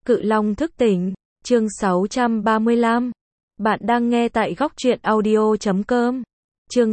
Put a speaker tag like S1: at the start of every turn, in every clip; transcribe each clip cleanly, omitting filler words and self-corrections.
S1: Cự Long thức tỉnh, chương 635. Bạn đang nghe tại góc truyện audio.com. Chương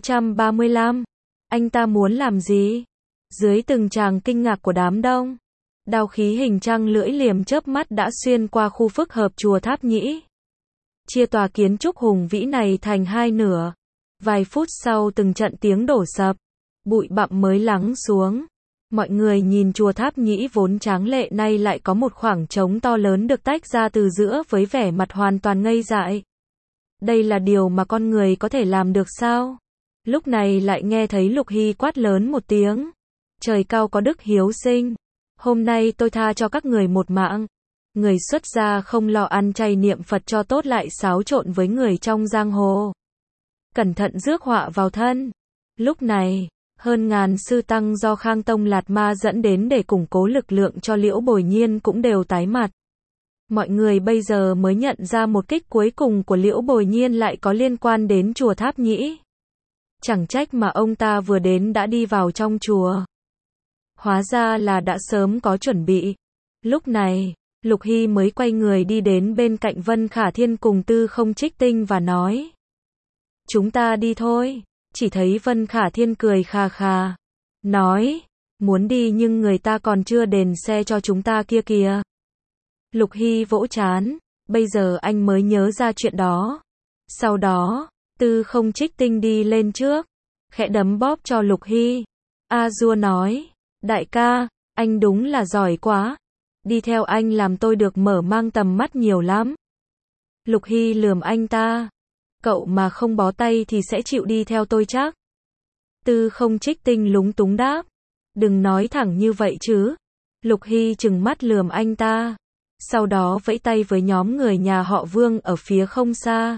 S1: 635. Anh ta muốn làm gì? Dưới từng tràng kinh ngạc của đám đông, đao khí hình trăng lưỡi liềm chớp mắt đã xuyên qua khu phức hợp chùa Tháp Nhĩ, chia tòa kiến trúc hùng vĩ này thành hai nửa. Vài phút sau từng trận tiếng đổ sập, bụi bặm mới lắng xuống. Mọi người nhìn chùa Tháp Nhĩ vốn tráng lệ nay lại có một khoảng trống to lớn được tách ra từ giữa với vẻ mặt hoàn toàn ngây dại. Đây là điều mà con người có thể làm được sao? Lúc này lại nghe thấy Lục Hy quát lớn một tiếng. Trời cao có đức hiếu sinh. Hôm nay tôi tha cho các người một mạng. Người xuất gia không lo ăn chay niệm Phật cho tốt lại xáo trộn với người trong giang hồ. Cẩn thận rước họa vào thân. Lúc này, hơn ngàn sư tăng do Khang Tông Lạt Ma dẫn đến để củng cố lực lượng cho Liễu Bồi Nhiên cũng đều tái mặt. Mọi người bây giờ mới nhận ra một kích cuối cùng của Liễu Bồi Nhiên lại có liên quan đến chùa Tháp Nhĩ. Chẳng trách mà ông ta vừa đến đã đi vào trong chùa. Hóa ra là đã sớm có chuẩn bị. Lúc này, Lục Hy mới quay người đi đến bên cạnh Vân Khả Thiên cùng Tư Không Trích Tinh và nói: chúng ta đi thôi. Chỉ thấy Vân Khả Thiên cười khà khà, nói: muốn đi nhưng người ta còn chưa đền xe cho chúng ta kia kìa. Lục Hy vỗ trán, bây giờ anh mới nhớ ra chuyện đó. Sau đó, Tư Không Trích Tinh đi lên trước, khẽ đấm bóp cho Lục Hy. A Dua nói: đại ca, anh đúng là giỏi quá. Đi theo anh làm tôi được mở mang tầm mắt nhiều lắm. Lục Hy lườm anh ta: cậu mà không bó tay thì sẽ chịu đi theo tôi chắc. Tư Không Trích Tinh lúng túng đáp: đừng nói thẳng như vậy chứ. Lục Hy trừng mắt lườm anh ta. Sau đó vẫy tay với nhóm người nhà họ Vương ở phía không xa.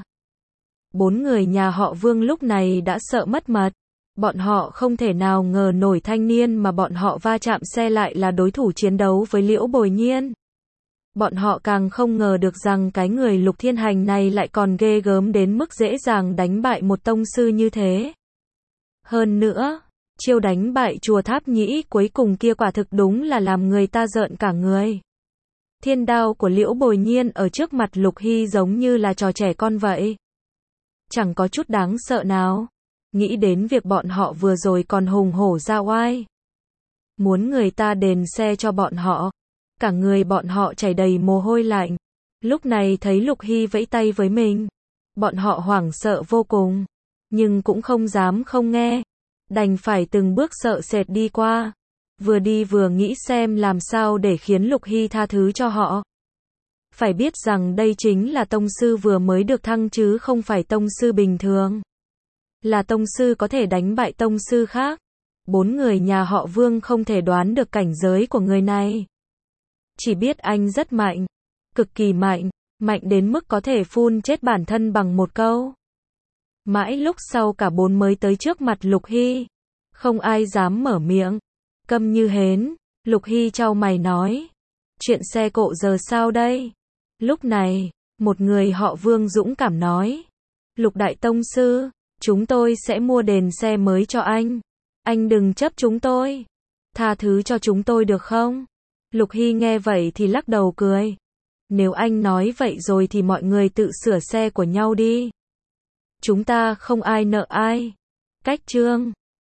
S1: 4 người nhà họ Vương lúc này đã sợ mất mật. Bọn họ không thể nào ngờ nổi thanh niên mà bọn họ va chạm xe lại là đối thủ chiến đấu với Liễu Bồi Nhiên. Bọn họ càng không ngờ được rằng cái người Lục Thiên Hành này lại còn ghê gớm đến mức dễ dàng đánh bại một tông sư như thế. Hơn nữa, chiêu đánh bại chùa Tháp Nhĩ cuối cùng kia quả thực đúng là làm người ta rợn cả người. Thiên đao của Liễu Bồi Nhiên ở trước mặt Lục Hy giống như là trò trẻ con vậy. Chẳng có chút đáng sợ nào. Nghĩ đến việc bọn họ vừa rồi còn hùng hổ ra oai, muốn người ta đền xe cho bọn họ. Cả người bọn họ chảy đầy mồ hôi lạnh. Lúc này thấy Lục Hy vẫy tay với mình, bọn họ hoảng sợ vô cùng, nhưng cũng không dám không nghe, đành phải từng bước sợ sệt đi qua. Vừa đi vừa nghĩ xem làm sao để khiến Lục Hy tha thứ cho họ. Phải biết rằng đây chính là tông sư vừa mới được thăng chứ không phải tông sư bình thường. Là tông sư có thể đánh bại tông sư khác. 4 người nhà họ Vương không thể đoán được cảnh giới của người này. Chỉ biết anh rất mạnh, cực kỳ mạnh, mạnh đến mức có thể phun chết bản thân bằng một câu. Mãi lúc sau cả 4 mới tới trước mặt Lục Hy. Không ai dám mở miệng. Câm như hến. Lục Hy chau mày nói: chuyện xe cộ giờ sao đây? Lúc này, một người họ Vương dũng cảm nói: Lục đại tông sư, chúng tôi sẽ mua đền xe mới cho anh. Anh đừng chấp chúng tôi. Tha thứ cho chúng tôi được không? Lục Hy nghe vậy thì lắc đầu cười. Nếu anh nói vậy rồi thì mọi người tự sửa xe của nhau đi. Chúng ta không ai nợ ai. Cách chương